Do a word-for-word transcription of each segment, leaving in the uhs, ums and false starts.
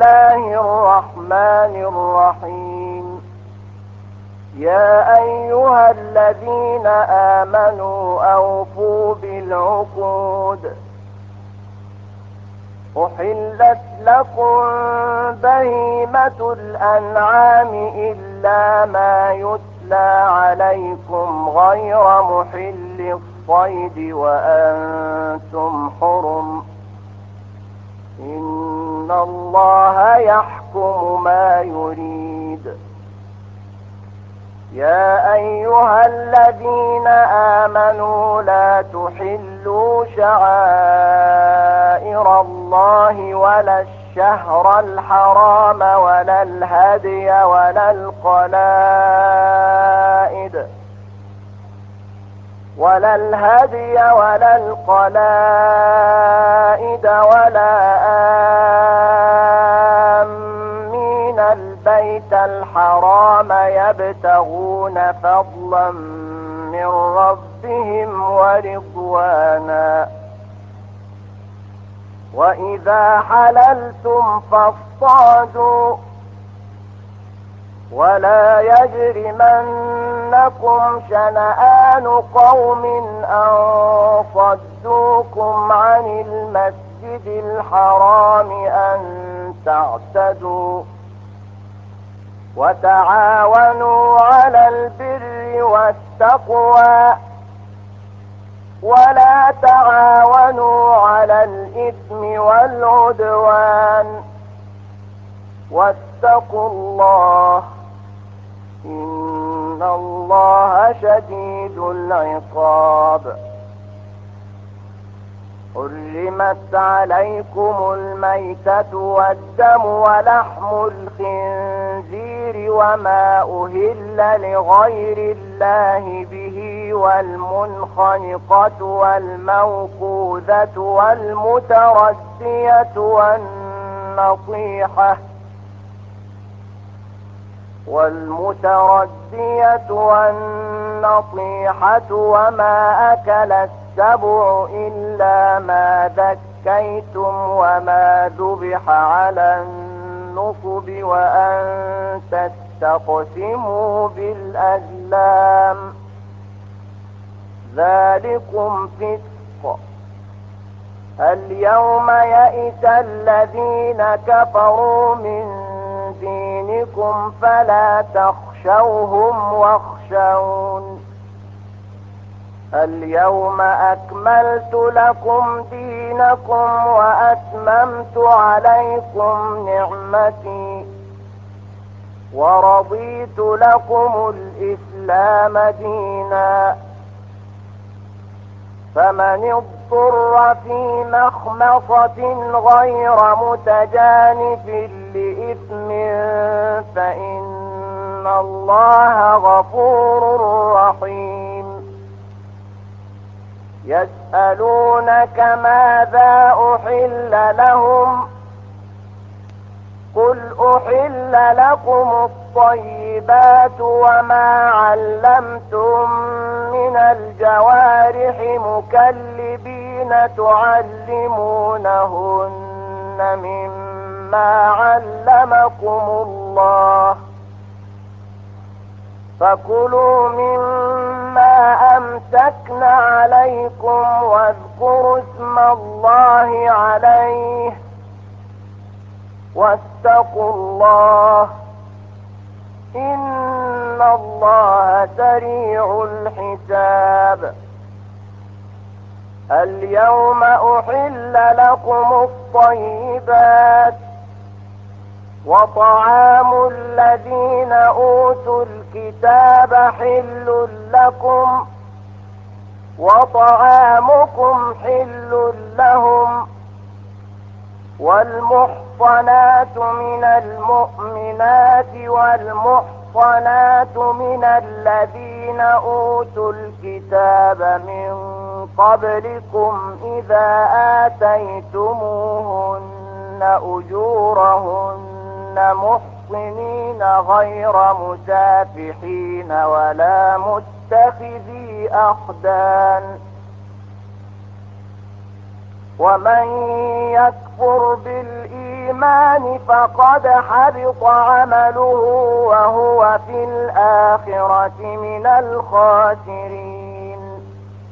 الله الرحمن الرحيم. يا أيها الذين آمنوا أوفوا بالعقود. أحلت لكم بهيمة الأنعام إلا ما يتلى عليكم غير محل الصيد وأنتم حرم. إن الله يحكم ما يريد. يا أيها الذين آمنوا لا تحلوا شعائر الله ولا الشهر الحرام ولا الهدي ولا القلائد ولا الهدي ولا القلائد ولا آمين البيت الحرام يبتغون فضلا من ربهم ورضوانا. وإذا حللتم فاصطادوا ولا يجرمنكم شنآن قوم أن صدوكم عن المسجد الحرام أن تعتدوا. وتعاونوا على البر والتقوى ولا تعاونوا على الإثم والعدوان. واتقوا الله إن الله شديد العقاب. حرمت عليكم الميتة والدم ولحم الخنزير وما أهل لغير الله به والمنخنقة والموقوذة والمتردية والنطيحة والمتردية والنطيحة وما أكل السبع إلا ما ذكيتم وما ذبح على النصب وأن تستقسموا بالأزلام ذلكم فسق. اليوم يئس الذين كفروا من دينكم فلا تخشوهم واخشون. اليوم أكملت لكم دينكم وأتممت عليكم نعمتي ورضيت لكم الإسلام دينا. فمن اضطر في مخمصة غير متجانف لإثم فإن الله غفور رحيم. يسألونك ماذا أحل لهم قل أحل لكم الطيبات وما علمتم من الجوارح مكلبين تعلمونهن مما علمكم الله فكلوا مما أمسكن عليكم واذكروا اسم الله عليه واتقوا الله إن الله سريع الحساب. اليوم أحل لكم الطيبات وطعام الذين أوتوا الكتاب حل لكم وطعامكم حل لهم. والمحصنات من المؤمنات والمحصنات من الذين أوتوا الكتاب من قبلكم إذا آتيتموهن أجورهن محصنين غير مسافحين ولا متخذي أخدان. ومن يكفر بالإيمان الإيمان فقد حبط عمله وهو في الآخرة من الخاسرين.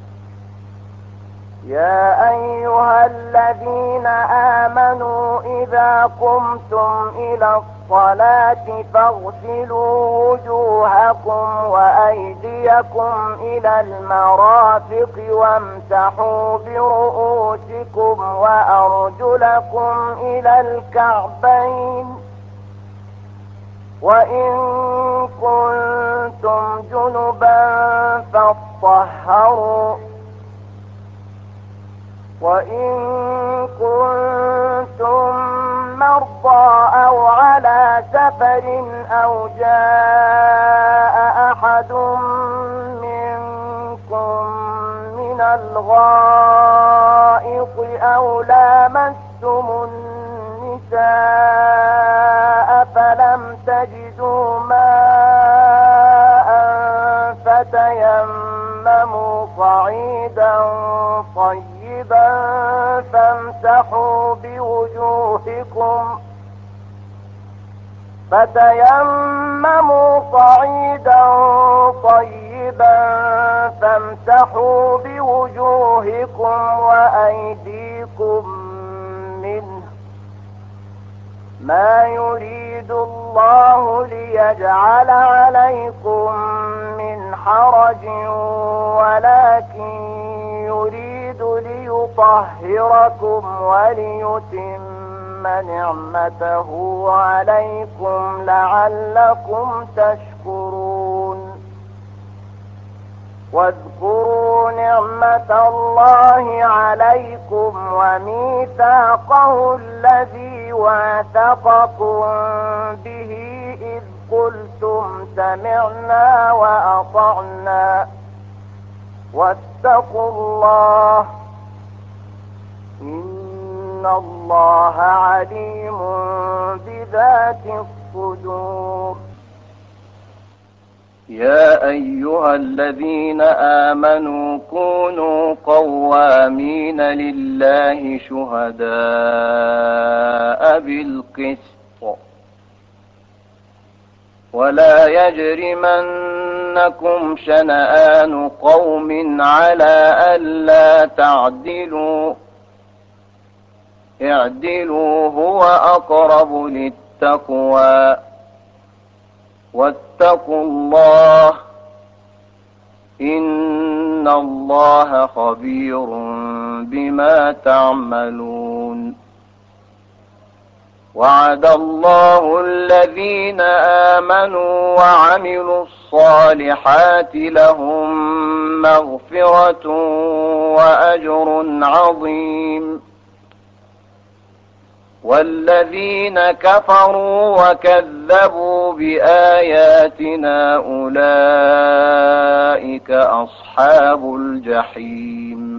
يا أيها الذين آمنوا إذا قمتم إلى الصلاة فاغسلوا وجوهكم وأيديكم إلى المرافق وامسحوا برؤوسكم وأرجلكم إلى الكعبين، وإن كنتم جنبا فاطهروا، وإن كنتم مرضى أو على سفر أو جاء أحد منكم من الغائط أو لامستم النساء فلم تجدوا ماء فتيمموا صعيدا طيبا فامسحوا بوجوهكم فتيمموا صعيدا طيبا فامسحوا بوجوهكم وأيديكم منه، ما يريد الله ليجعل عليكم من حرج ولكن يريد ليطهركم وليتم نعمته عليكم لعلكم تشكرون. واذكروا نعمة الله عليكم وميثاقه الذي واثقكم به إذ قلتم سمعنا وأطعنا واتقوا الله إن الله عليم بذات الصدور. يا أيها الذين آمنوا كونوا قوامين لله شهداء بالقسط ولا يجرمنكم شنآن قوم على ألا تعدلوا اعدلوا هو أقرب للتقوى واتقوا الله إن الله خبير بما تعملون. وعد الله الذين آمنوا وعملوا الصالحات لهم مغفرة وأجر عظيم. والذين كفروا وكذبوا بآياتنا أولئك أصحاب الجحيم.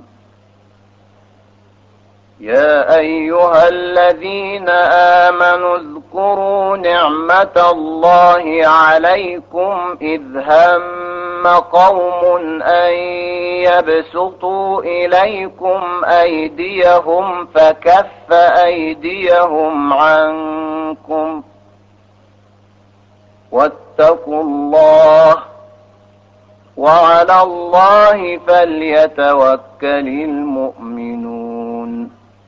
يا أيها الذين آمنوا اذكروا نعمة الله عليكم إذ هم قوم أن يبسطوا إليكم أيديهم فكف أيديهم عنكم واتقوا الله وعلى الله فليتوكل المؤمنون.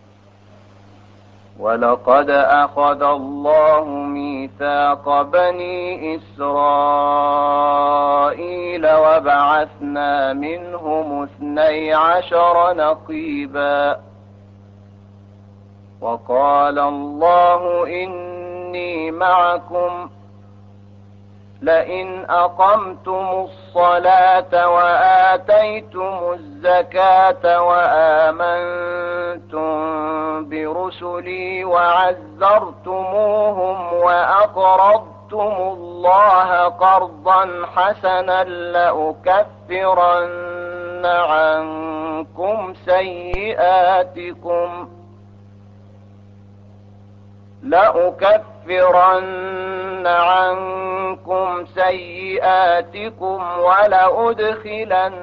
ولقد أخذ الله ميثاق بني إسرائيل وبعثنا منهم اثني عشر نقيبا وقال الله إني معكم لئن أقمتم الصلاة وآتيتم الزكاة وآمنتم برسلي وعزرتموهم وأقرضتم الله قرضا حسنا لأكفرن عنكم سيئاتكم لأكفرن عنكم سيئاتكم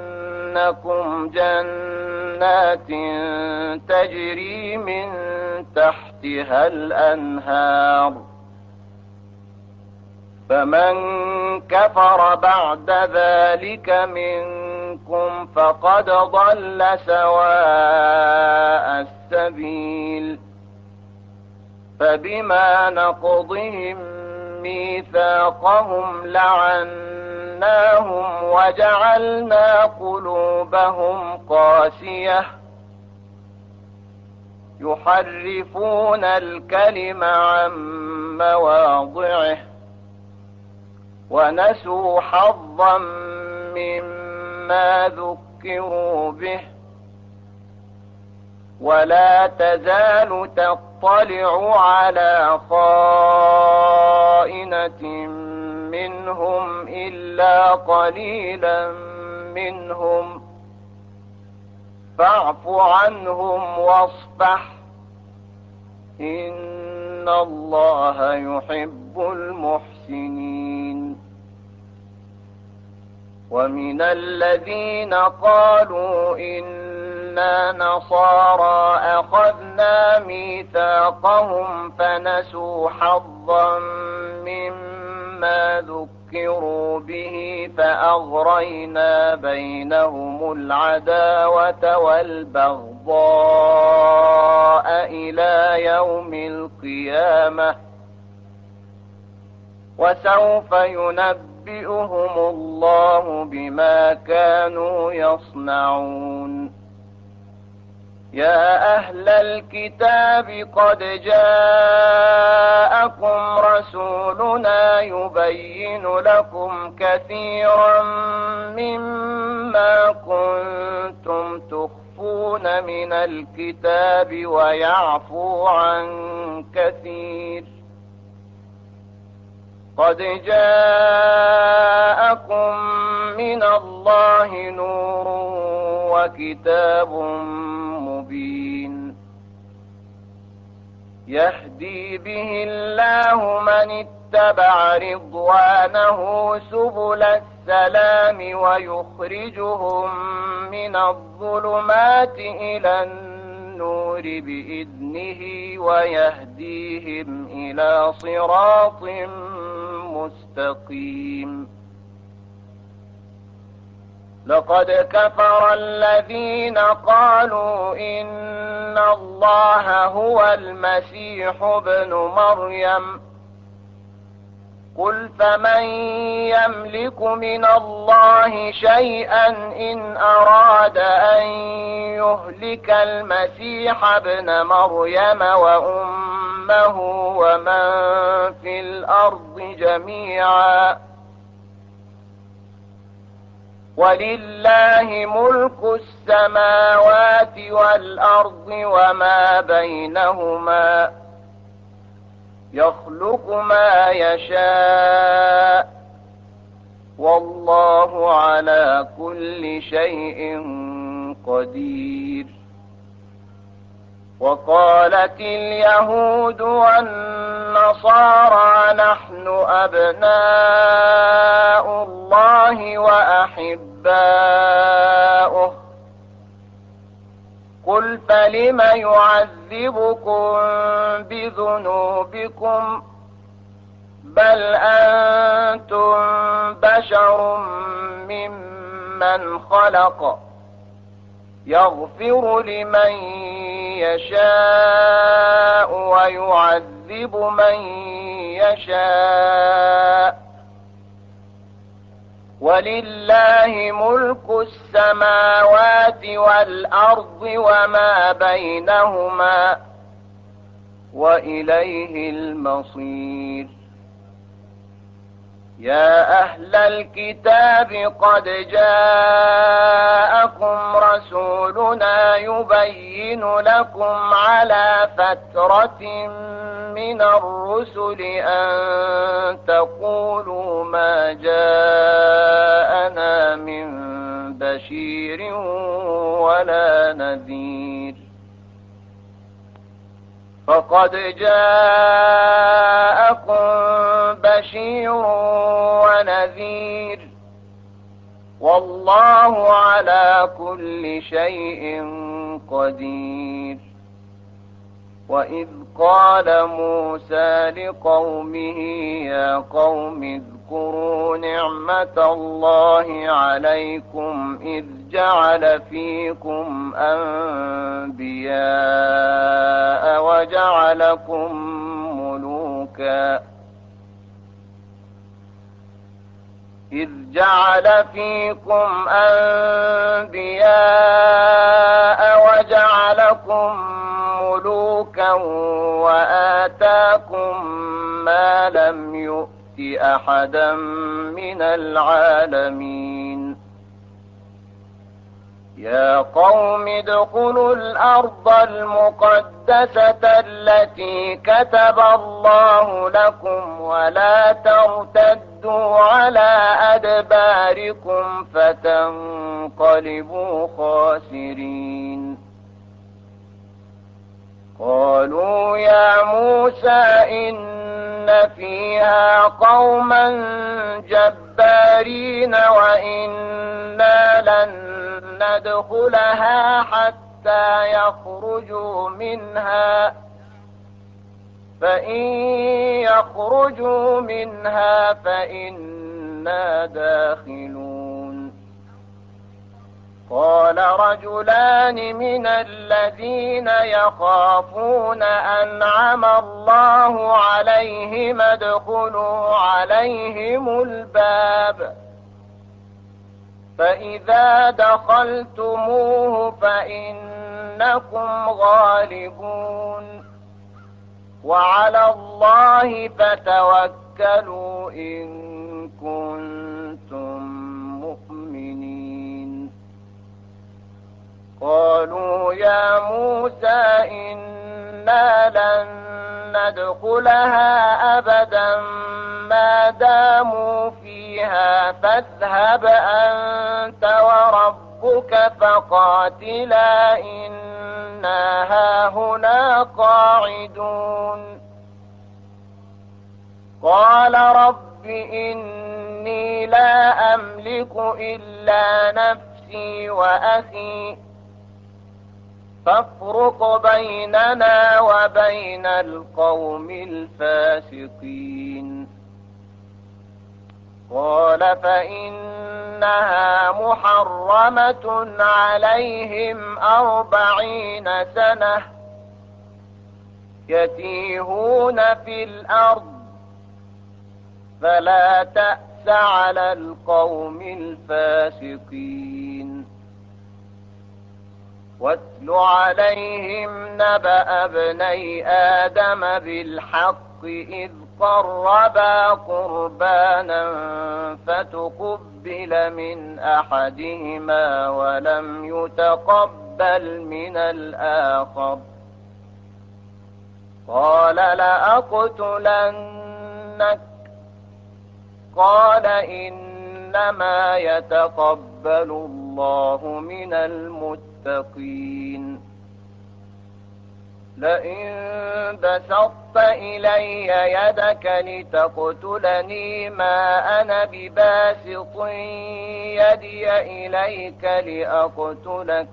ولأدخلنكم جنات تجري من تحتها الأنهار. فمن كفر بعد ذلك منكم فقد ضل سواء السبيل. فبما نقضهم ميثاقهم لعناهم وجعلنا قلوبهم قاسية يحرفون الكلم عن مواضعه ونسوا حظا مما ذكروا به. ولا تزال تطلع على خائنة منهم إلا قليلا منهم فاعف عنهم واصفح إن الله يحب المحسنين. ومن الذين قالوا إنا نصارى أخذنا ميثاقهم فنسوا حظا مما ذكروا به فأغرينا بينهم العداوة والبغضاء إلى يوم القيامة وسوف ينبئهم الله بما كانوا يصنعون. يا أهل الكتاب قد جاءكم رسولنا يبين لكم كثيرا مما كنتم تخفون من الكتاب ويعفو عن كثير. قد جاءكم من الله نور وكتاب مبين يهدي به الله من اتبع رضوانه سبل السلام ويخرجهم من الظلمات إلى النور بإذنه ويهديهم إلى صراط مستقيم. لقد كفر الذين قالوا إن الله هو المسيح ابن مريم قل فمن يملك من الله شيئا إن أراد أن يهلك المسيح ابن مريم وأمه ومن في الأرض جميعا ولله ملك السماوات والأرض وما بينهما يخلق ما يشاء والله على كل شيء قدير. وقالت اليهود والنصارى نحن أبناء الله وأحباؤه قل فلم يعذبكم بذنوبكم بل أنتم بشر ممن خلق يغفر لمن يشاء ويعذب من يشاء ولله ملك السماوات والأرض وما بينهما وإليه المصير. يا أهل الكتاب قد جاءكم رسولنا يبين لكم على فترة من الرسل أن تقولوا ما جاءنا من بشير ولا نذير فقد جاءكم بشير ونذير والله على كل شيء قدير. وإذ قال موسى لقومه يا قوم اذكروا نعمة الله عليكم إذ جعل فيكم أنبياء وجعلكم ملوكا إذ جعل فيكم أنبياء وجعلكم ملوكا وآتاكم ما لم يؤت أحدا من العالمين يا قوم ادخلوا الأرض المقدسة التي كتب الله لكم ولا ترتدوا على أدباركم فتنقلبوا خاسرين قالوا يا موسى إن فيها قوما جبارين وإنا لن ندخلها حتى يخرجوا منها فإن يخرجوا منها فإنا داخلون قال رجلان من الذين يخافون أنعم الله عليهم ادخلوا عليهم الباب فإذا دخلتموه فإنكم غالبون وعلى الله فتوكلوا إن كنتم مؤمنين قالوا يا موسى إنا لن ندخلها أبدا ما داموا فيها فاذهب أنت وربك فقاتلا إنا هاهنا قاعدون قال رب إني لا أملك إلا نفسي وأخي فافرق بيننا وبين القوم الفاسقين قال فإنها محرمة عليهم أربعين سنة يتيهون في الأرض فلا تأس على القوم الفاسقين واتل عليهم نبأ ابني آدم بالحق إذ قربا قربانا فتقبل من أحدهما ولم يتقبل من الآخر قال لأقتلنك قال إنما يتقبل الله من المتقين لئن بسطت إلي يدك لتقتلني ما أنا بباسط يدي إليك لأقتلك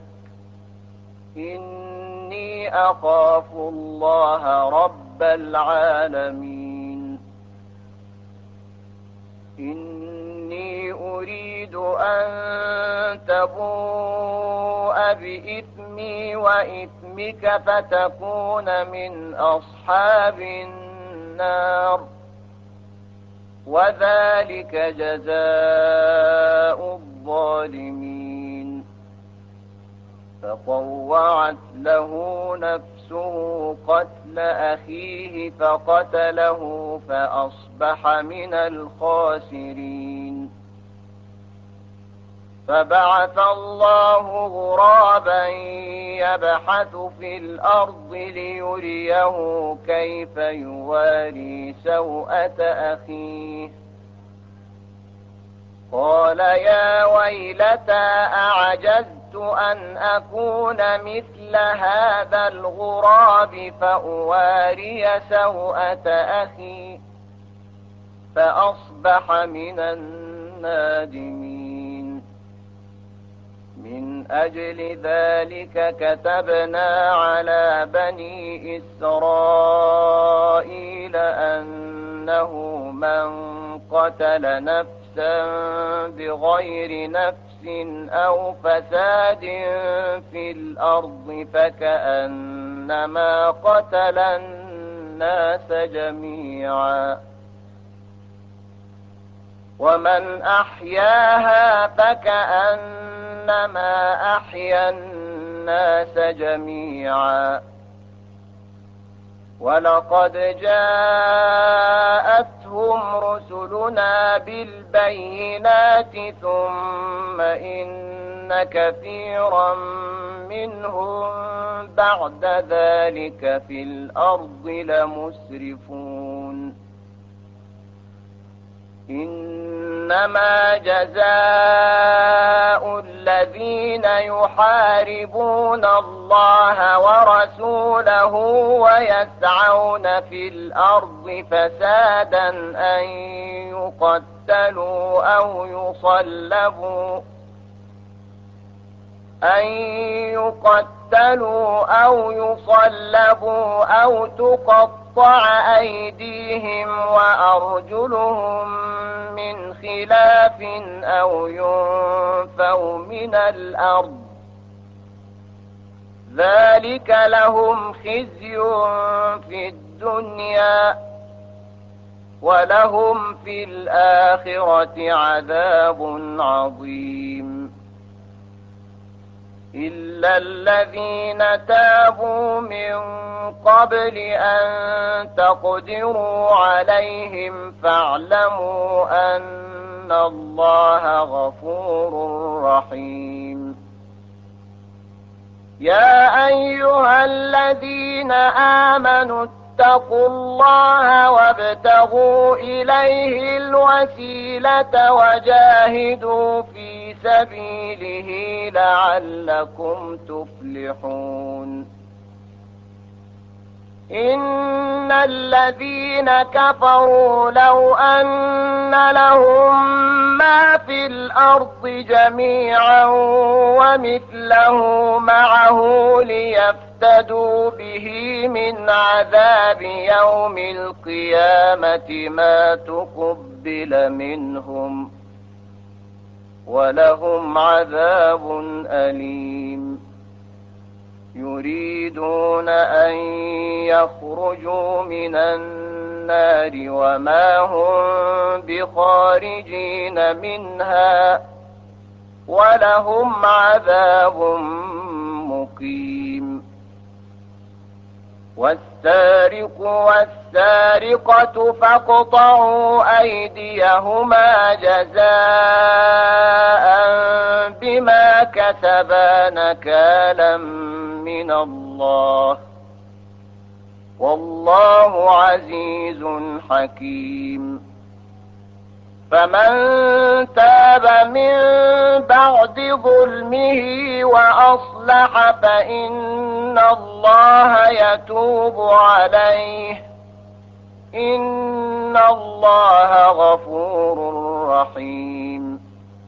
إني أخاف الله رب العالمين إني أريد أن تبوء بإثمي وإثمك فتكون من أصحاب النار وذلك جزاء الظالمين فطوعت له نفسه قتل أخيه فقتله فأصبح من الخاسرين فبعث الله غرابا يبحث في الأرض ليريه كيف يواري سوءة أخيه قال يا ويلتى أعجزت أن أكون مثل هذا الغراب فأواري سوءة أخي فأصبح من النادمين من أجل ذلك كتبنا على بني إسرائيل أنه من قتل نفسا بغير نفس أو فساد في الأرض فكأنما قتل الناس جميعا ومن أحياها فكأنما أحيا الناس جميعا ولقد جاءتهم رسلنا بالبينات ثم إن كثيرا منهم بعد ذلك في الأرض لمسرفون إنما جزاء الذين يحاربون الله ورسوله ويسعون في الأرض فسادا أن يقتلوا أو يصلبوا أن يقتلوا أو يصلبوا أو تقطع أيديهم وأرجلهم من خلاف أو ينفوا من الأرض ذلك لهم خزي في الدنيا ولهم في الآخرة عذاب عظيم إلا الذين تابوا من قبل أن تقدروا عليهم فاعلموا أن الله غفور رحيم يا أيها الذين آمنوا اتقوا الله وابتغوا إليه الوسيلة وجاهدوا في سبيله لعلكم تفلحون إن الذين كفروا لو أن لهم ما في الأرض جميعا ومثله معه ليفتدوا به من عذاب يوم القيامة ما تقبل منهم ولهم عذاب أليم يريدون أن يخرجوا من النار وما هم بخارجين منها ولهم عذاب مقيم والسارق والسارقة فاقطعوا أيديهما جزاء بما كسبا نكالا من الله والله عزيز حكيم فمن تاب من بعد ظلمه وأصلح فإن الله يتوب عليه إن الله غفور رحيم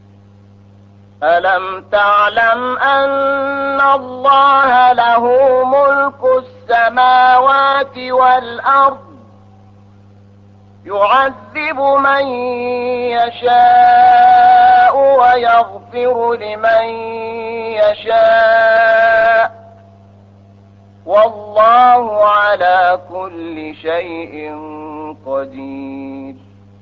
ألم تعلم أن الله له ملك السماوات والأرض يعذب من يشاء ويغفر لمن يشاء والله على كل شيء قدير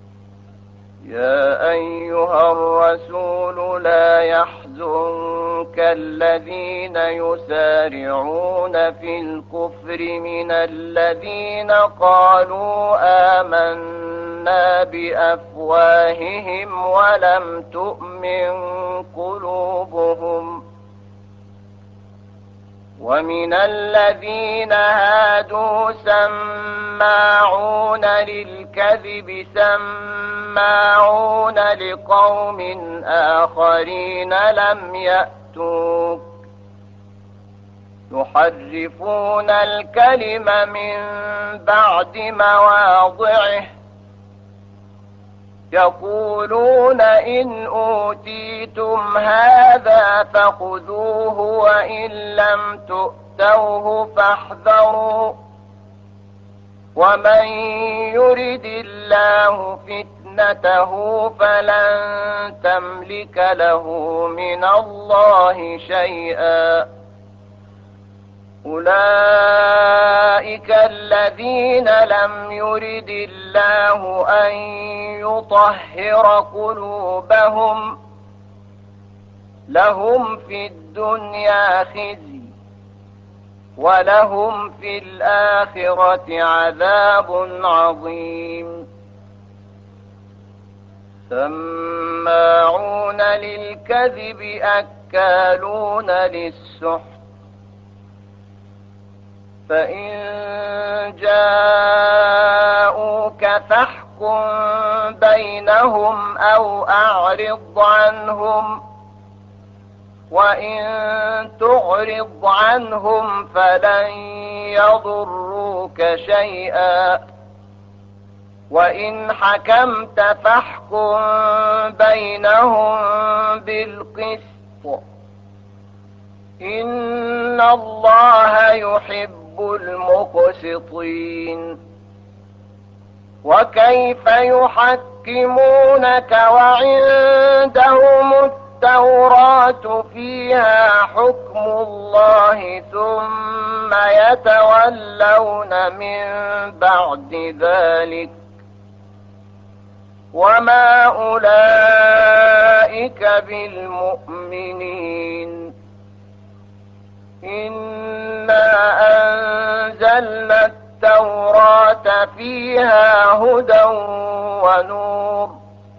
يا أيها الرسول لا يحزنك الذين يسارعون في الكفر من الذين قالوا آمنا بأفواههم ولم تؤمن قلوبهم ومن الذين هادوا سماعون للكذب سماعون لقوم آخرين لم يأتوك يحرفون الكلم من بعد مواضعه يقولون إن أوتيتم هذا فخذوه وإن لم تؤتوه فاحذروا ومن يرد الله فتنته فلن تملك له من الله شيئا أولئك الذين لم يرد الله أن يطهر قلوبهم لهم في الدنيا خزي ولهم في الآخرة عذاب عظيم سماعون للكذب أكالون للسحت فإن جاءوك فاحكم بينهم أو أعرض عنهم وإن تعرض عنهم فلن يضروك شيئا وإن حكمت فاحكم بينهم بالقسط إن الله يحب المقسطين وكيف يحكمونك وعندهم التوراة فيها حكم الله ثم يتولون من بعد ذلك وما أولئك بالمؤمنين إنا أنزلنا التوراة فيها هدى ونور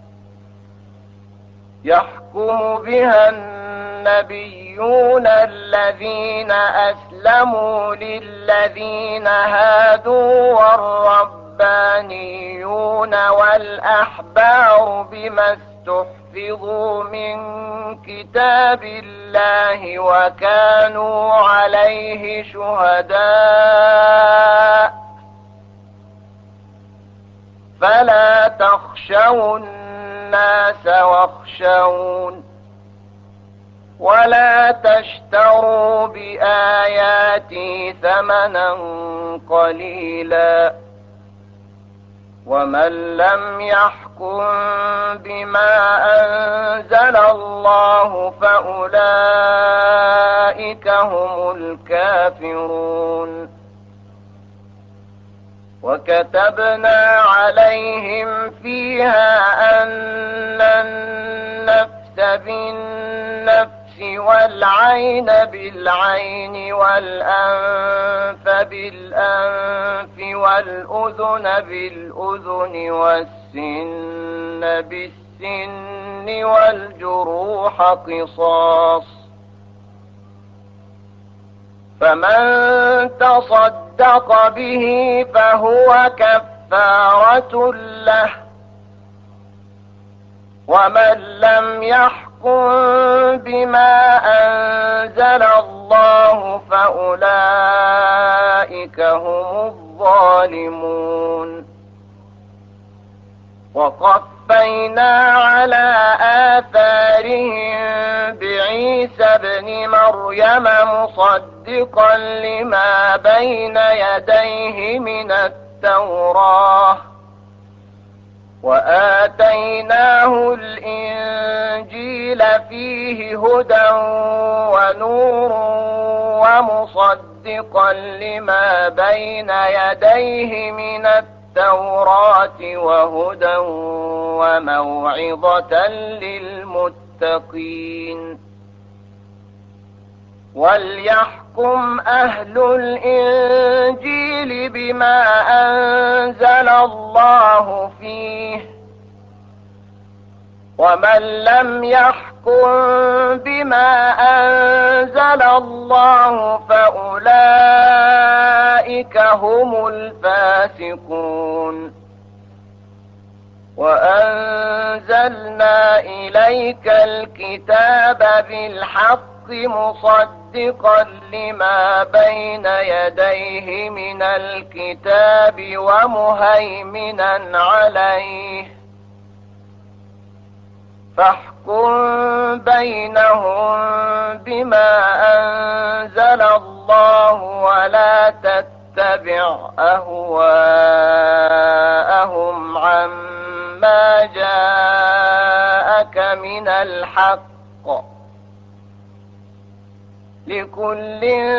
يحكم بها النبيون الذين أسلموا للذين هادوا والربانيون والأحبار بما استحفظوا من كتاب الله وكانوا عليه شهداء فلا تخشوا الناس واخشون ولا تشتروا بآياتي ثمنا قليلا ومن لم يحكم بما أنزل الله فأولئك هم الكافرون وكتبنا عليهم فيها أن النفس بالنفس والعين بالعين والأنف بالأنف والأذن بالأذن والسن بالسن والجروح قصاص فمن تصدق به فهو كفارة له ومن لم يحكم بما أنزل الله فأولئك هم الظالمون وقفينا على آثارهم بعيسى ابن مريم مصدقا لما بين يديه من التوراة وآتيناه الإنجيل فيه هدى ونور ومصدقا لما بين يديه من التوراة وهدى وموعظة للمتقين وليحكم أهل الإنجيل بما أنزل الله فيه ومن لم يحكم بما أنزل الله فأولئك هم الفاسقون وأنزلنا إليك الكتاب بالحق مصدقا لما بين يديه من الكتاب ومهيمنا عليه فاحكم بينهم بما أنزل الله ولا تتبع أهواءهم عما جاءك من الحق، لكل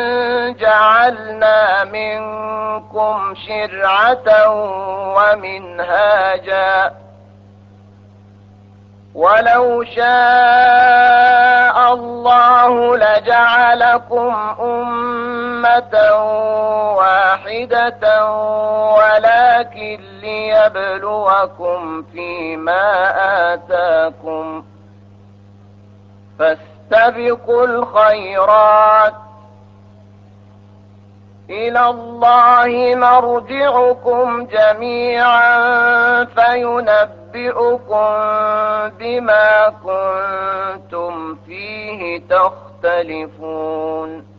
جعلنا منكم شرعة ومنهاجا، ولو شاء الله لجعلكم أمة واحدة ولكن ليبلوكم فيما آتاكم، فاستبقوا الخيرات، إلى الله مرجعكم جميعا فينبئكم بما كنتم فيه تختلفون.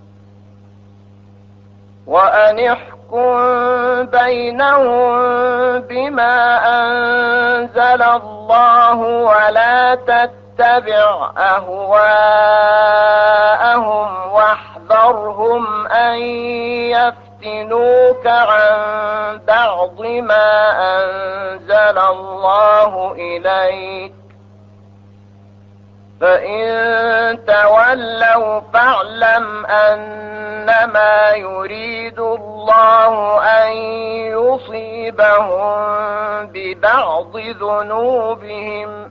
وأن احكم بينهم بما أنزل الله ولا تتبع أهواءهم واحذرهم أن يفتنوك عن بعض ما أنزل الله إليك، فإن تولوا فاعلم أنما يريد الله أن يصيبهم ببعض ذنوبهم،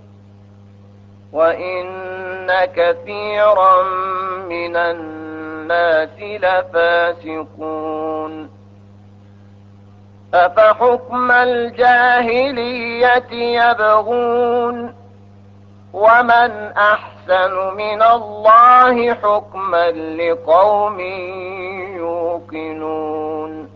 وإن كثيرا من الناس لفاسقون. أفحكم الجاهلية يبغون ومن أحسن من الله حكما لقوم يوقنون.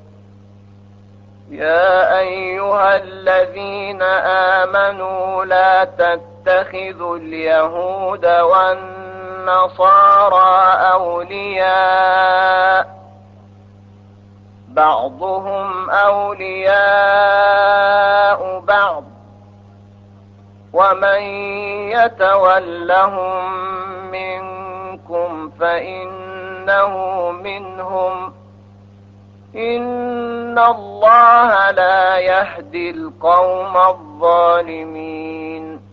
يا أيها الذين آمنوا لا تتخذوا اليهود والنصارى أولياء، بعضهم أولياء بعض، ومن يتولهم منكم فإنه منهم، إن الله لا يهدي القوم الظالمين.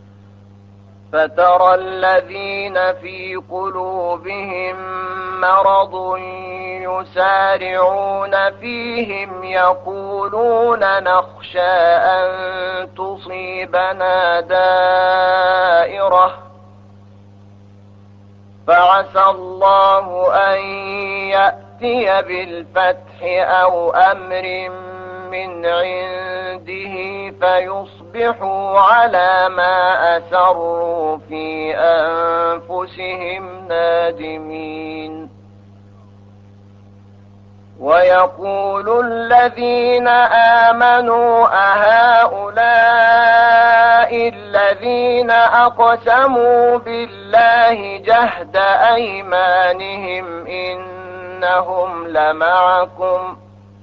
فترى الذين في قلوبهم مرض يسارعون فيهم يقولون نخشى أن تصيبنا دائرة، فعسى الله أن يأتي بالفتح أو أمر من عنده فيصبحوا على ما أسروا في أنفسهم نادمين. ويقول الذين آمنوا أهؤلاء الذين أقسموا بالله جهد أيمانهم إنهم لمعكم،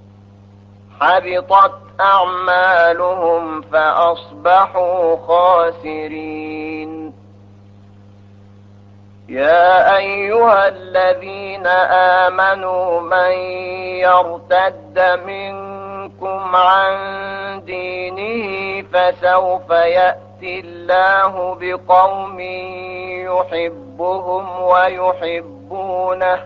حبطت أعمالهم فأصبحوا خاسرين. يا أيها الذين آمنوا من يرتد منكم عن دينه فسوف يأتي الله بقوم يحبهم ويحبونه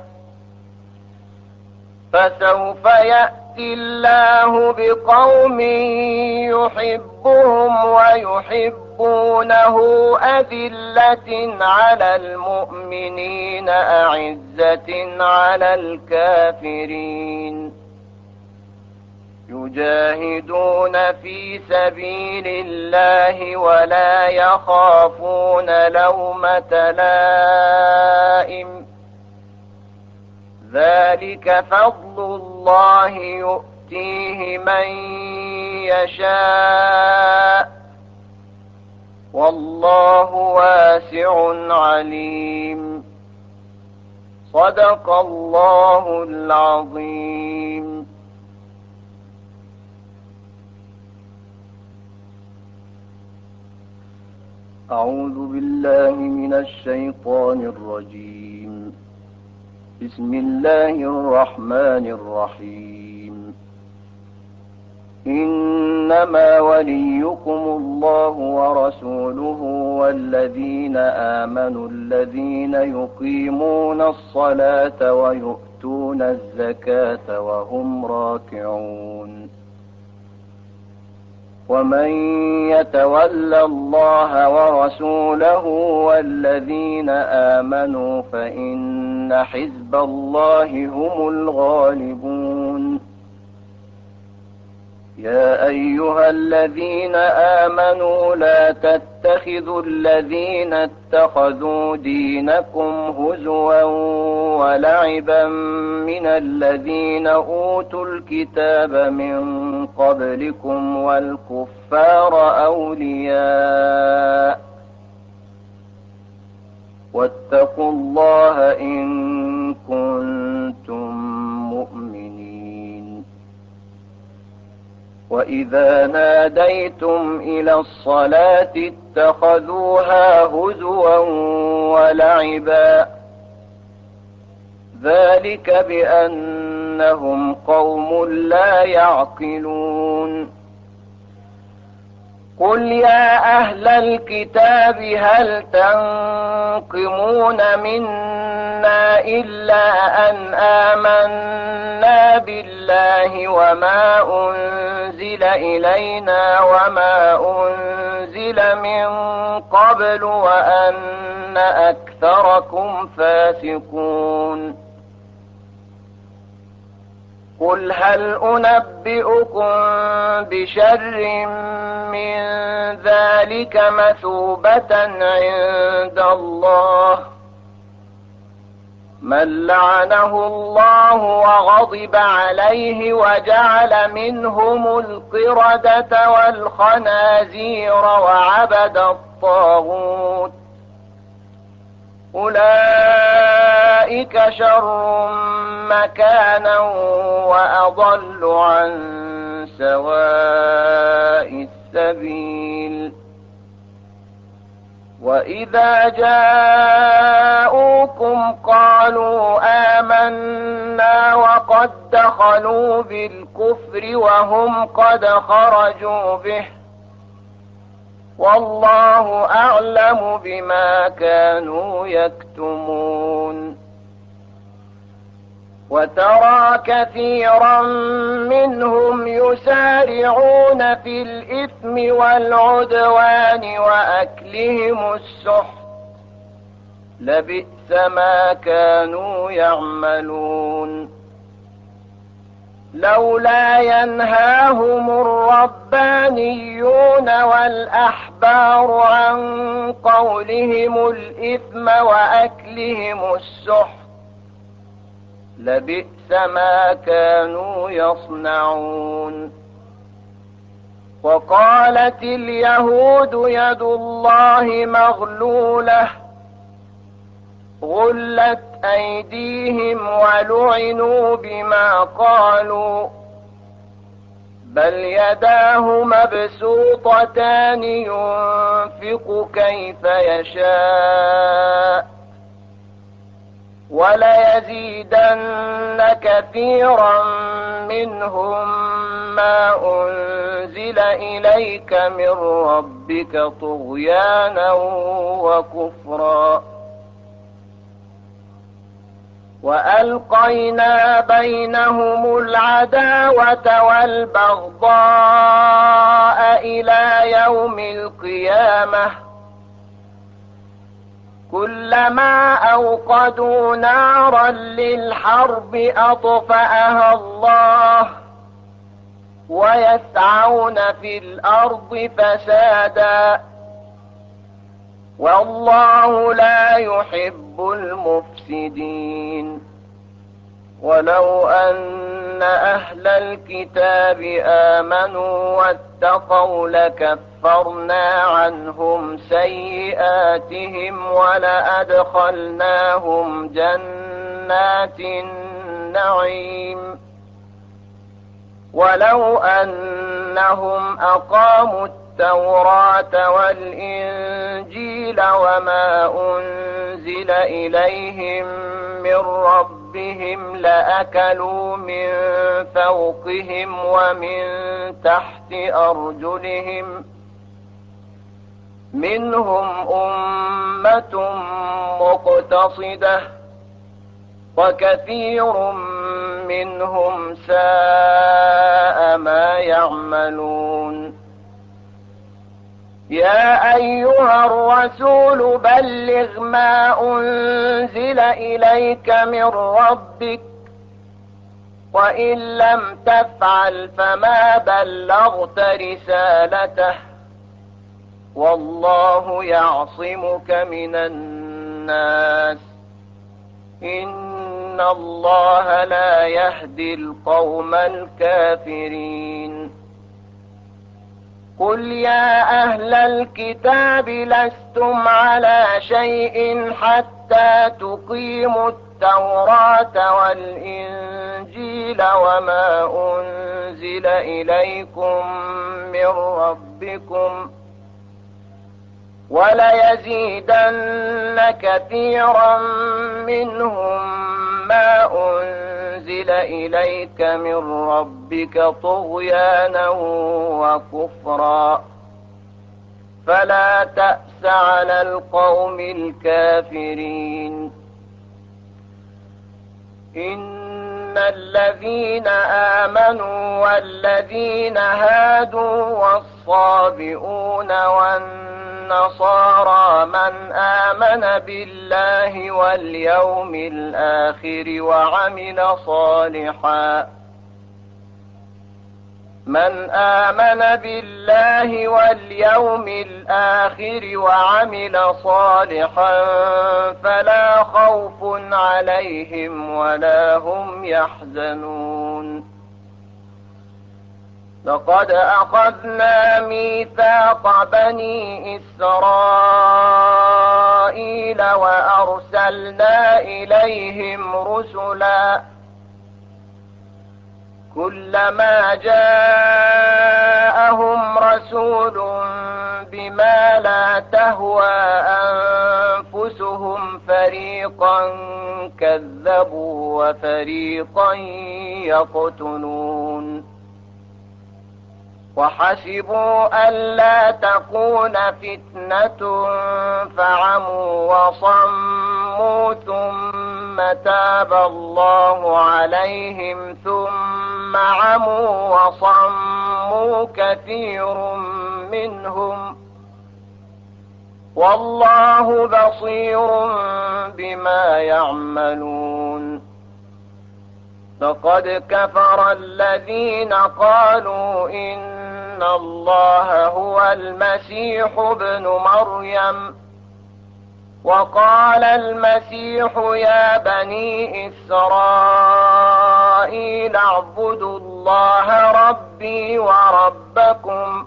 فسوف يأتي الله بقوم يحبهم ويحبونه أذلة على المؤمنين أعزة على الكافرين، يجاهدون في سبيل الله ولا يخافون لومة لائم، ذلك فضل الله يؤتيه من يشاء، والله واسع عليم. صدق الله العظيم. أعوذ بالله من الشيطان الرجيم. بسم الله الرحمن الرحيم. إنما وليكم الله ورسوله والذين آمنوا الذين يقيمون الصلاة ويؤتون الزكاة وهم راكعون. ومن يتول الله ورسوله والذين آمنوا فإن حزب الله هم الغالبون. يا أيها الذين آمنوا لا تتخذوا الذين اتخذوا دينكم هزوا ولعبا من الذين أوتوا الكتاب من قبلكم والكفار أولياء واتقوا الله إن كنتم مؤمنين. وإذا ناديتم إلى الصلاة اتخذوها هزوا ولعبا ذلك بأنهم قوم لا يعقلون. قل يا أهل الكتاب هل تنقمون منا إلا أن آمنا بالله وما أنزل إلينا وما أنزل من قبل وأن أكثركم فاسقون. قل هل أنبئكم بشر من ذلك مثوبة عند الله من لعنه الله وغضب عليه وجعل منهم القردة والخنازير وعبد الطاغوت أولئك شر مكانا وأضل عن سواء السبيل. وإذا جاءوكم قالوا آمنا وقد دخلوا بالكفر وهم قد خرجوا به والله أعلم بما كانوا يكتمون. وترى كثيرا منهم يسارعون في الإثم والعدوان وأكلهم السحت لبئس ما كانوا يعملون. لولا ينهاهم الربانيون والأحبار عن قولهم الإثم وأكلهم السحت لبئس ما كانوا يصنعون. وقالت اليهود يد الله مغلولة غلت أيديهم ولعنوا بما قالوا بل يداه مبسوطتان ينفق كيف يشاء وليزيدن كثيرا منهم ما أنزل إليك من ربك طغيانا وكفرا. وألقينا بينهم العداوة والبغضاء إلى يوم القيامة كلما أوقدوا نارا للحرب أطفأها الله ويسعون في الأرض فسادا والله لا يحب المفسدين. ولو أن أهل الكتاب آمنوا واتقوا لكفرنا عنهم سيئاتهم ولأدخلناهم جنات النعيم ولو أنهم أقاموا التوراة والإنجيل وما أنزل إليهم من ربهم لأكلوا من فوقهم ومن تحت أرجلهم منهم أمة مقتصدة وكثير منهم ساء ما يعملون. يا أيها الرسول بلغ ما أنزل إليك من ربك وإن لم تفعل فما بلغت رسالته والله يعصمك من الناس إن الله لا يهدي القوم الكافرين. قل يا أهل الكتاب لستم على شيء حتى تقيموا التوراة والإنجيل وما أنزل إليكم من ربكم وليزيدن كثيرا منهم ما أنزل إليك من ربك طغيانا وكفرا فلا تأس على القوم الكافرين. إن الذين آمنوا والذين هادوا والصابئون والنصارى من آمن بالله واليوم الآخر وعمل صالحا من آمن بالله واليوم الآخر وعمل صالحا فلا خوف عليهم ولا هم يحزنون. لقد أخذنا ميثاق بني إسرائيل وأرسلنا إليهم رسلا كلما جاءهم رسول بما لا تهوى أنفسهم فريقا كذبوا وفريقا يقتلون وحسبوا ألا تكون فتنة فعموا وصموا ثم تاب الله عليهم ثم عموا وصموا كثير منهم والله بصير بما يعملون. لقد كفر الذين قالوا إن الله هو المسيح ابن مريم وقال المسيح يا بني إسرائيل اعبدوا الله ربي وربكم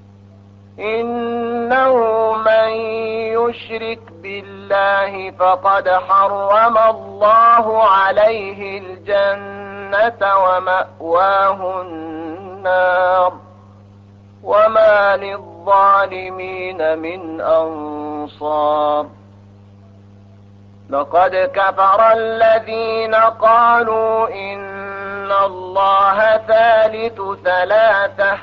إنه من يشرك بالله فقد حرم الله عليه الجنة ومأواه النار وما للظالمين من أنصار. لقد كفر الذين قالوا إن الله ثالث ثلاثة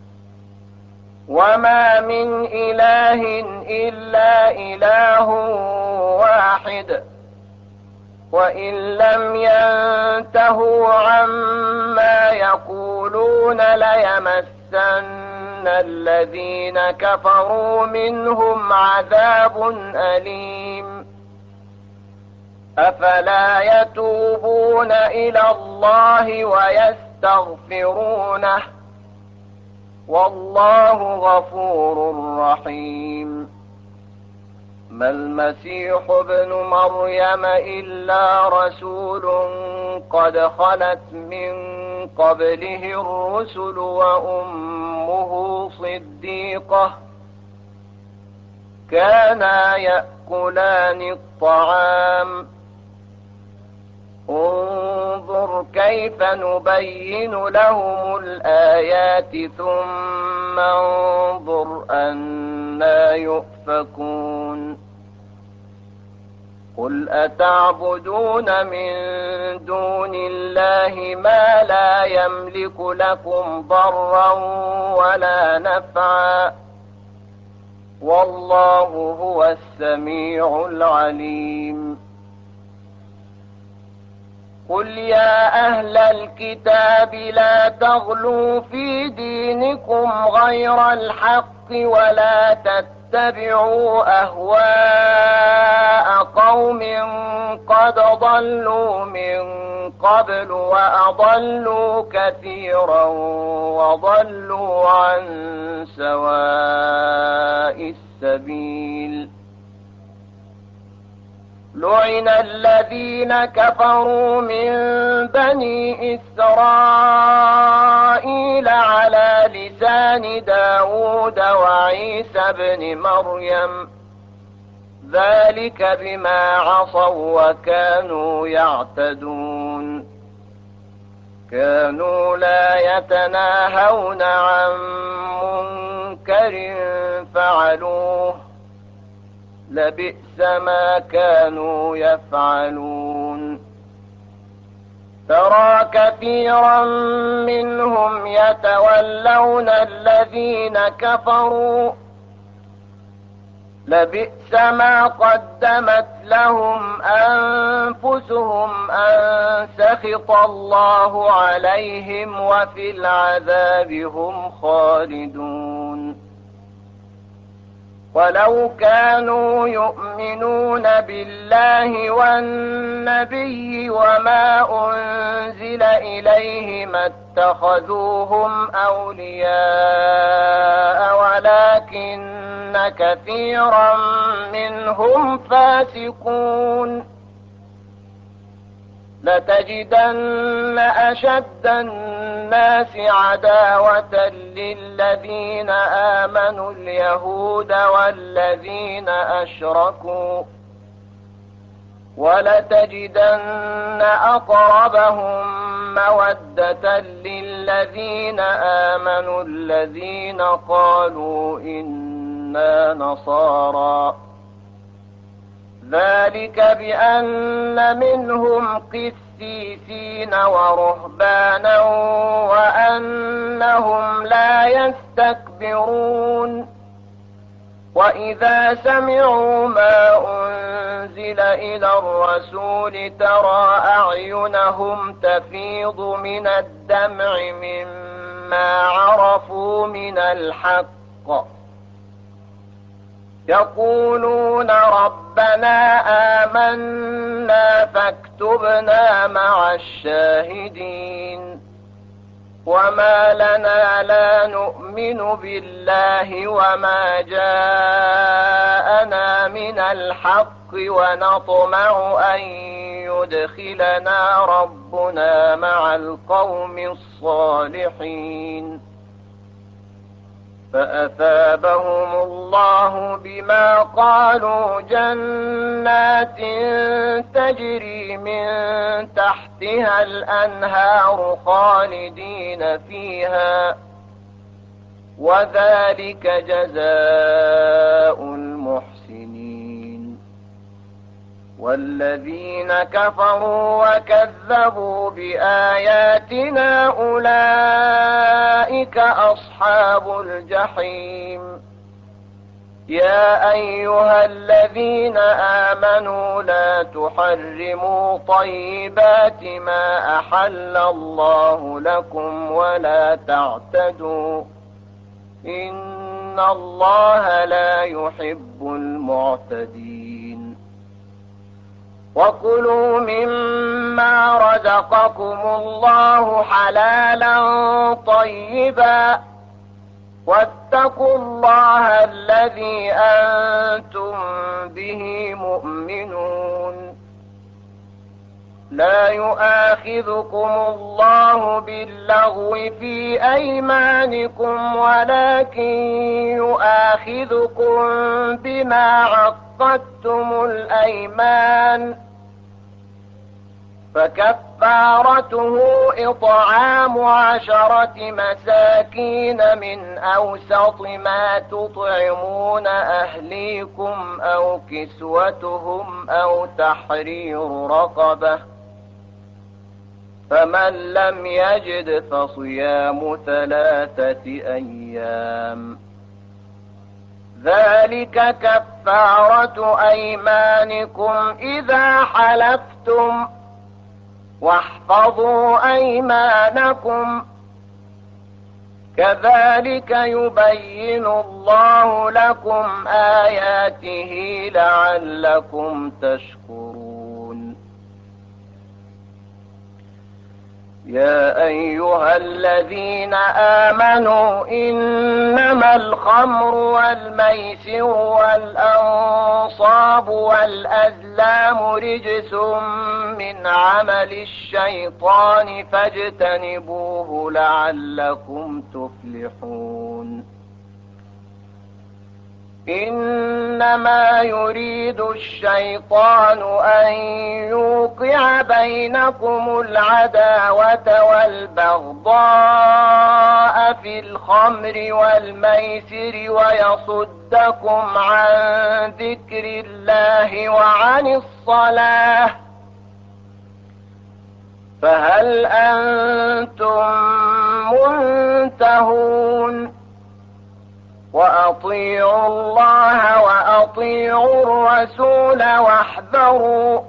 وما من إله إلا إله واحد وإن لم ينتهوا عما يقولون ليمسن الذين كفروا منهم عذاب أليم. أفلا يتوبون إلى الله ويستغفرونه والله غفور رحيم. ما المسيح ابن مريم إلا رسول قد خلت من قبله الرسل وأمه صديقة كانا يأكلان الطعام انظر انظر كيف نبين لهم الآيات ثم انظر أنى يؤفكون قل أتعبدون من دون الله ما لا يملك لكم ضرا ولا نفعا والله هو السميع العليم قل يا أهل الكتاب لا تغلوا في دينكم غير الحق ولا تتبعوا أهواء قوم قد ضلوا من قبل وأضلوا كثيرا وضلوا عن سواء السبيل لعن الذين كفروا من بني إسرائيل على لسان داود وعيسى بن مريم ذلك بما عصوا وكانوا يعتدون كانوا لا يتناهون عن منكر فعلوه لبئس ما كانوا يفعلون ترى كثيرا منهم يتولون الذين كفروا لبئس ما قدمت لهم أنفسهم أن سخط الله عليهم وفي العذاب هم خالدون ولو كانوا يؤمنون بالله والنبي وما أنزل إليه ما اتخذوهم أولياء ولكن كثيرا منهم فاسقون لتجدن أشد الناس عداوة للذين آمنوا اليهود والذين أشركوا ولتجدن أقربهم مودة للذين آمنوا الذين قالوا إنا نصارى ذلك بأن منهم قسيسين ورهبانا وأنهم لا يستكبرون وإذا سمعوا ما أنزل إلى الرسول ترى أعينهم تفيض من الدمع مما عرفوا من الحق يقولون ربنا آمنا فاكتبنا مع الشاهدين وما لنا لا نؤمن بالله وما جاءنا من الحق ونطمع أن يدخلنا ربنا مع القوم الصالحين فأثابهم الله بما قالوا جنات تجري من تحتها الأنهار خالدين فيها وذلك جزاء المحسنين والذين كفروا وكذبوا بآياتنا أولئك أصحاب الجحيم يا أيها الذين آمنوا لا تحرموا طيبات ما أحل الله لكم ولا تعتدوا إن الله لا يحب المعتدين وكلوا مما رزقكم الله حلالا طيبا واتقوا الله الذي أنتم به مؤمنون لا يؤاخذكم الله باللغو في أيمانكم ولكن يؤاخذكم بما عقدتم الأيمان فكفارته إطعام عشرة مساكين من أوسط ما تطعمون أهليكم أو كسوتهم أو تحرير رقبة، فمن لم يجد فصيام ثلاثة أيام، ذلك كفارة أيمانكم إذا حلفتم، واحفظوا أيمانكم، كذلك يبين الله لكم آياته لعلكم تشكرون. يا أيها الذين آمنوا إنما الخمر والميسر والأنصاب والأزلام رجس من عمل الشيطان فاجتنبوه لعلكم تفلحون. إنما يريد الشيطان أن يوقع بينكم العداوة والبغضاء في الخمر والميسر ويصدكم عن ذكر الله وعن الصلاة، فهل أنتم منتهون؟ وأطيعوا الله وأطيعوا الرسول واحذروا،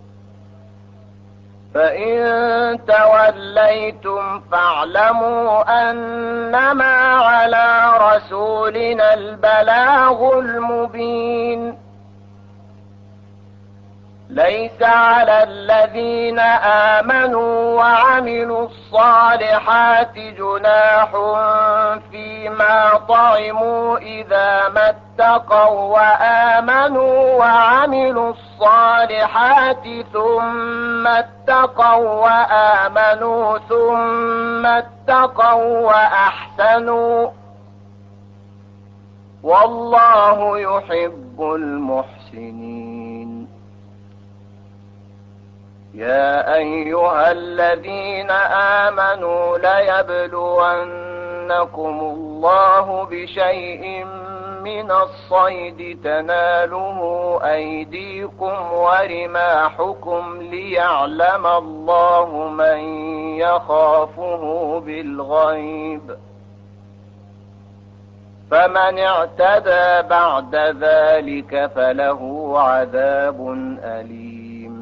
فإن توليتم فاعلموا أنما على رسولنا البلاغ المبين. ليس على الذين آمنوا وعملوا الصالحات جناح فيما طعموا إذا ما اتقوا وآمنوا وعملوا الصالحات ثم اتقوا وآمنوا ثم اتقوا وأحسنوا، والله يحب المحسنين. يا أيها الذين آمنوا ليبلونكم الله بشيء من الصيد تناله أيديكم ورماحكم ليعلم الله من يخافه بالغيب، فمن اعتدى بعد ذلك فله عذاب أليم.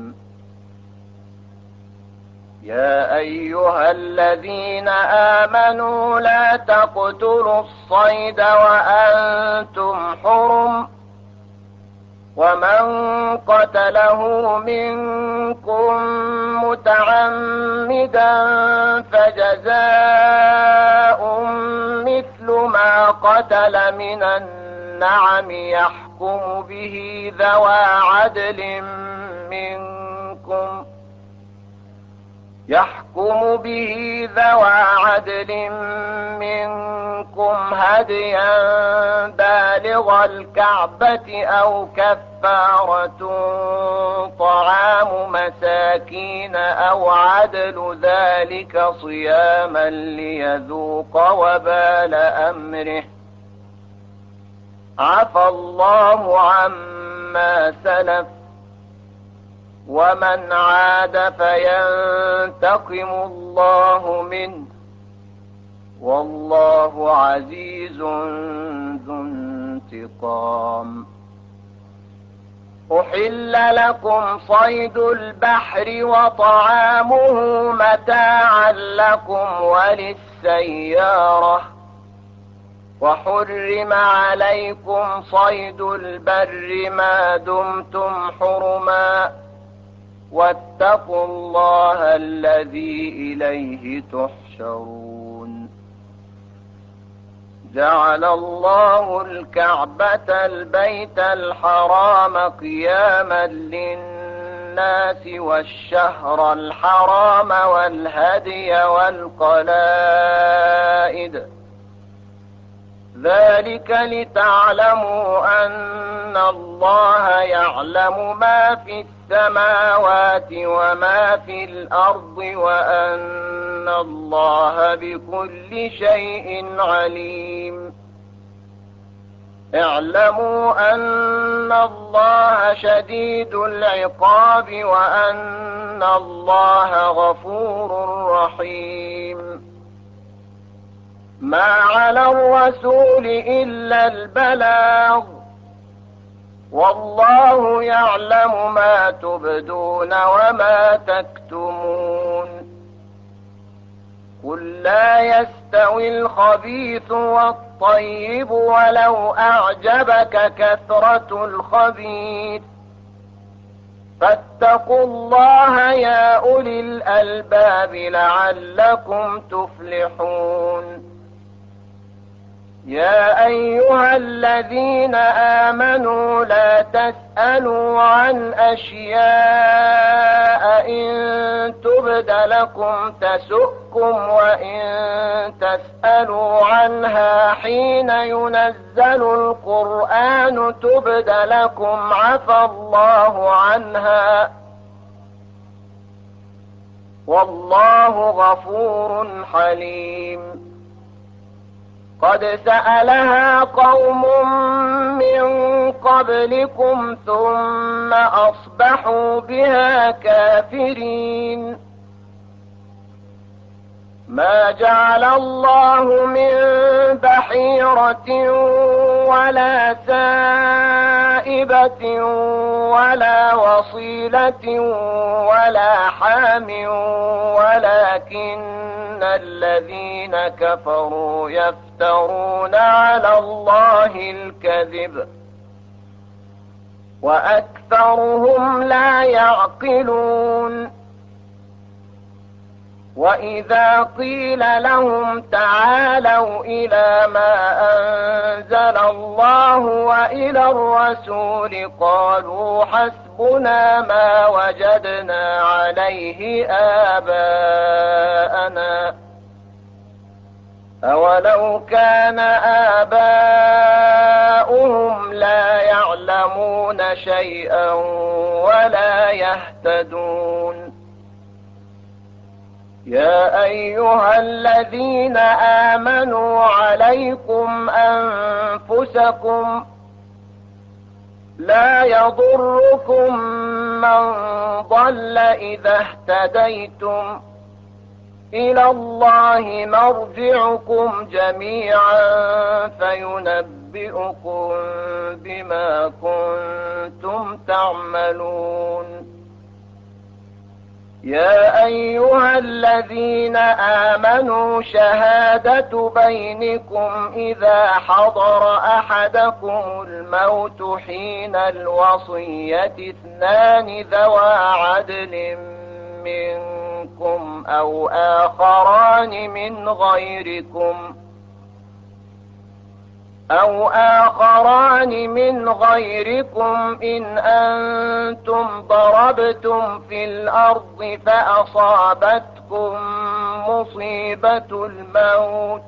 يا أيها الذين آمنوا لا تقتلوا الصيد وأنتم حرم، ومن قتله منكم متعمدا فجزاء مثل ما قتل من النعم يحكم به ذوى عدل منكم يحكم به ذوى عدل منكم هديا بالغ الكعبة أو كفارة طعام مساكين أو عدل ذلك صياما ليذوق وبال أمره، عفى الله عما سلف، ومن عاد فينتقم الله منه، والله عزيز ذو انتقام. أحل لكم صيد البحر وطعامه متاعا لكم وللسيارة، وحرم عليكم صيد البر ما دمتم حرما، واتقوا الله الذي إليه تحشرون. جعل الله الكعبة البيت الحرام قياما للناس والشهر الحرام والهدي والقلائد، ذلك لتعلموا أن الله يعلم ما في السماوات وما في الأرض وأن الله بكل شيء عليم. اعلموا أن الله شديد العقاب وأن الله غفور رحيم. ما على الرسول إلا البلاغ والله يعلم ما تبدون وما تكتمون. قل لا يستوي الخبيث والطيب ولو أعجبك كثرة الخبيث فاتقوا الله يا أولي الألباب لعلكم تفلحون. يا أيها الذين آمنوا لا تسألوا عن أشياء إن تبد لكم تسؤكم وإن تسألوا عنها حين ينزل القرآن تبد لكم عفى الله عنها والله غفور حليم. قد سألها قوم من قبلكم ثم أصبحوا بها كافرين. ما جعل الله من بحيرة ولا سائبة ولا وصيلة ولا حام ولكن الذين كفروا يفترون على الله الكذب وأكثرهم لا يعقلون. وإذا قيل لهم تعالوا إلى ما أنزل الله وإلى الرسول قالوا حسبنا ما وجدنا عليه آباءنا أولو كان آباؤهم لا يعلمون شيئا ولا يهتدون. يا أيها الذين آمنوا عليكم أنفسكم لا يضركم من ضل إذا اهتديتم إلى الله مرجعكم جميعا فينبئكم بما كنتم تعملون. يا أيها الذين آمنوا شهادة بينكم إذا حضر أحدكم الموت حين الوصية اثنان ذوى عدل منكم أو آخران من غيركم أو آخران من غيركم إن أنتم ضربتم في الأرض فأصابتكم مصيبة الموت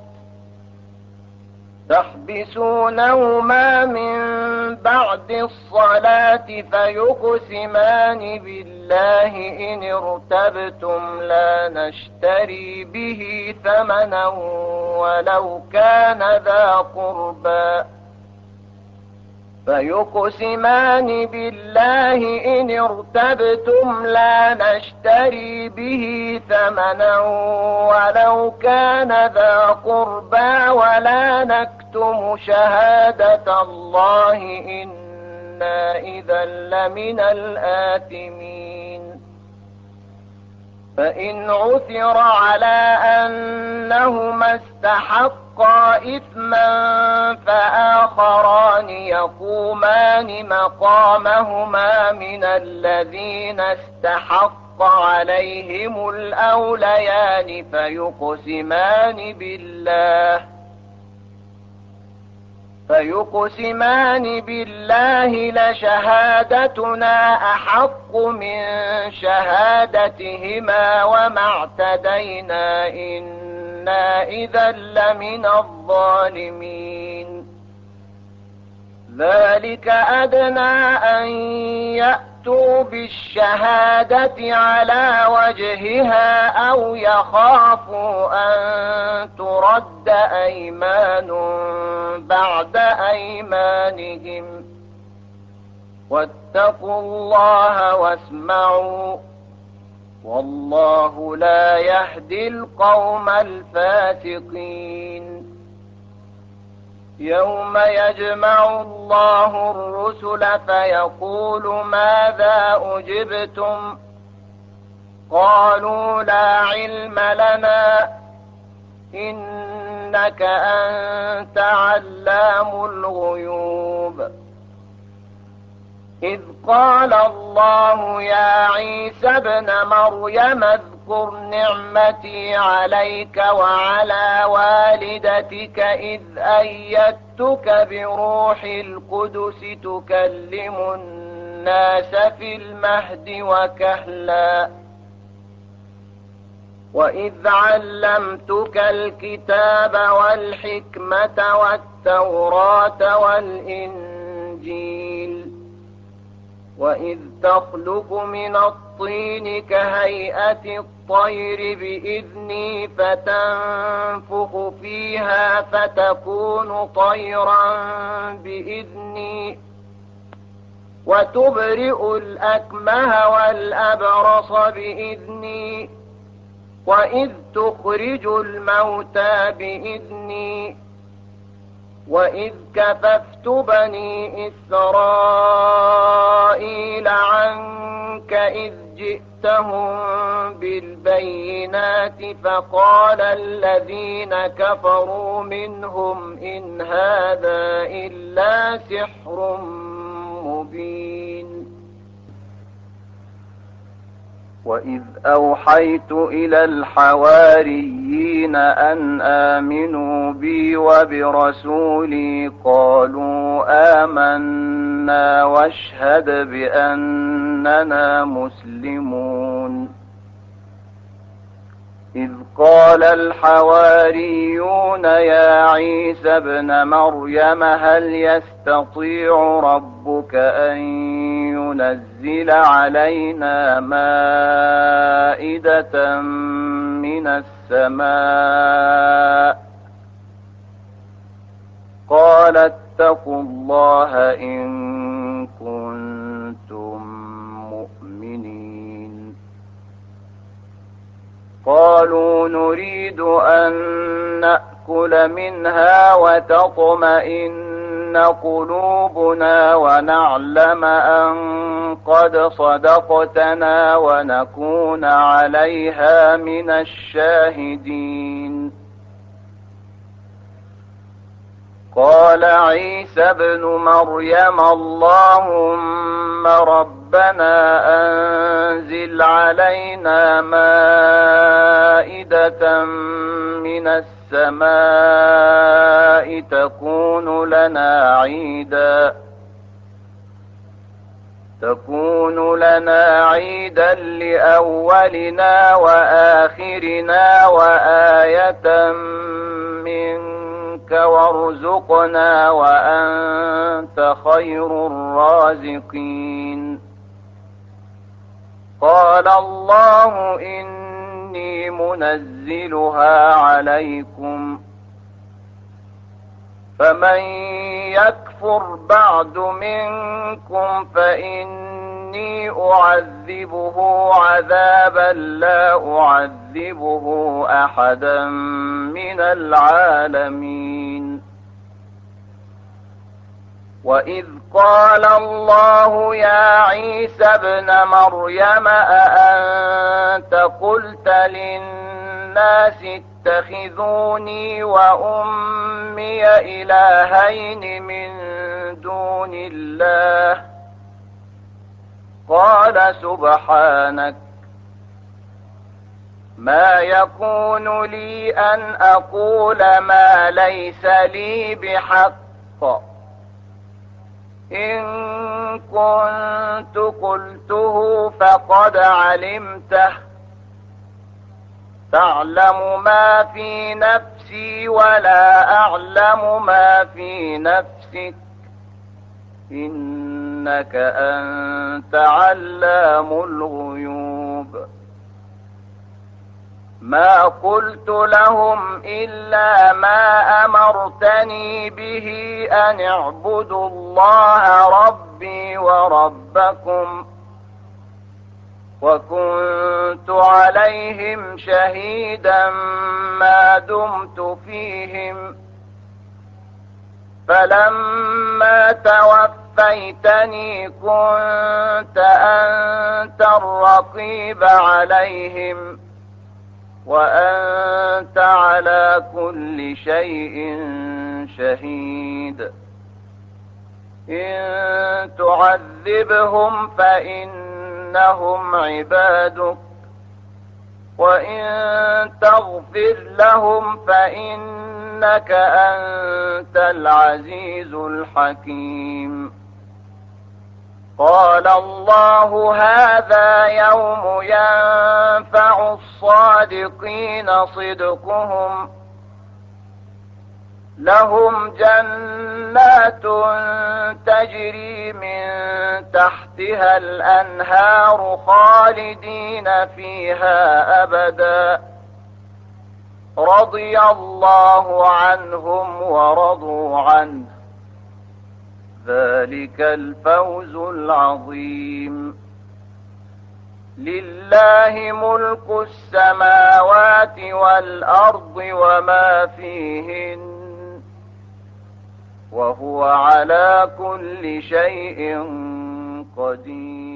تحبسونهما من بعد الصلاة فيقسمان بالله إن ارتبتم لا نشتري به ثمنا ولو كان ذا قربى فيقسمان بالله إن ارتبتم لا نشتري به ثمنا ولو كان ذا قربى ولا نكتم شهادة الله إنا إذا لمن الآثمين. فإن عثر على أنهما استحقا إثما فآخران يقومان مقامهما من الذين استحق عليهم الأوليان فيقسمان بالله فيقسمان بالله لشهادتنا أحق من شهادتهما وما اعتدينا إنا إذا لمن الظالمين. ذلك أدنى أن يأتوا بالشهادة على وجهها أو يخافوا أن ترد أيمان بعد أيمانهم واتقوا الله واسمعوا والله لا يهدي القوم الفاسقين يوم يجمع الله الرسل فيقول ماذا أجبتم قالوا لا علم لنا إنك أنت علام الغيوب إذ قال الله يا عيسى ابن مريم اذكر نعمتي عليك وعلى والدتك إذ أيدتك بروح القدس تكلم الناس في المهد وكهلا وإذ علمتك الكتاب والحكمة والتوراة والإنجيل وإذ تخلق من الطين كهيئة الطير بإذني فتنفخ فيها فتكون طيرا بإذني وتبرئ الأكمه والأبرص بإذني وإذ تخرج الموتى بإذني وإذ كففت بني إسرائيل عنك إذ جئتهم بالبينات فقال الذين كفروا منهم إن هذا إلا سحر مبين وإذ أوحيت إلى الحواريين أن آمنوا بي وبرسولي قالوا آمنا واشهد بأننا مسلمون إذ قال الحواريون يا عيسى ابن مريم هل يستطيع ربك أن ينزل علينا مائدة من السماء قال اتقوا الله إن كنتم مؤمنين قالوا نريد أن نأكل منها وتطمئن قلوبنا ونعلم أن قد صدقتنا ونكون عليها من الشاهدين قال عيسى ابن مريم اللهم ربنا أنزل علينا مائدة من السماء تكون لنا عيدا تكون لنا عيدا لأولنا وآخرنا وآية منك وارزقنا وأنت خير الرازقين قال الله إني منزلها عليكم فمن يكفر بعد منكم فإني أعذبه عذابا لا أعذبه أحدا من العالمين وإذ قال الله يا عيسى ابن مريم أأنت قلت للناس اتخذوني وأمي إلهين من دون الله قال سبحانك ما يكون لي أن أقول ما ليس لي بحق إن كنت قلته فقد علمته تعلم ما في نفسي ولا أعلم ما في نفسك إنك أنت علام الغيوب ما قلت لهم إلا ما أمرتني به أن اعبدوا الله ربي وربكم وكنت عليهم شهيدا ما دمت فيهم فلما توفيتني كنت أنت الرقيب عليهم وأنت على كل شيء شهيد إن تعذبهم فإنهم عبادك وإن تغفر لهم فإنك أنت العزيز الحكيم قال الله هذا يوم ينفع الصادقين صدقهم لهم جنات تجري من تحتها الأنهار خالدين فيها أبدا رضي الله عنهم ورضوا عنه ذلك الفوز العظيم لله ملك السماوات والأرض وما فيهن وهو على كل شيء قدير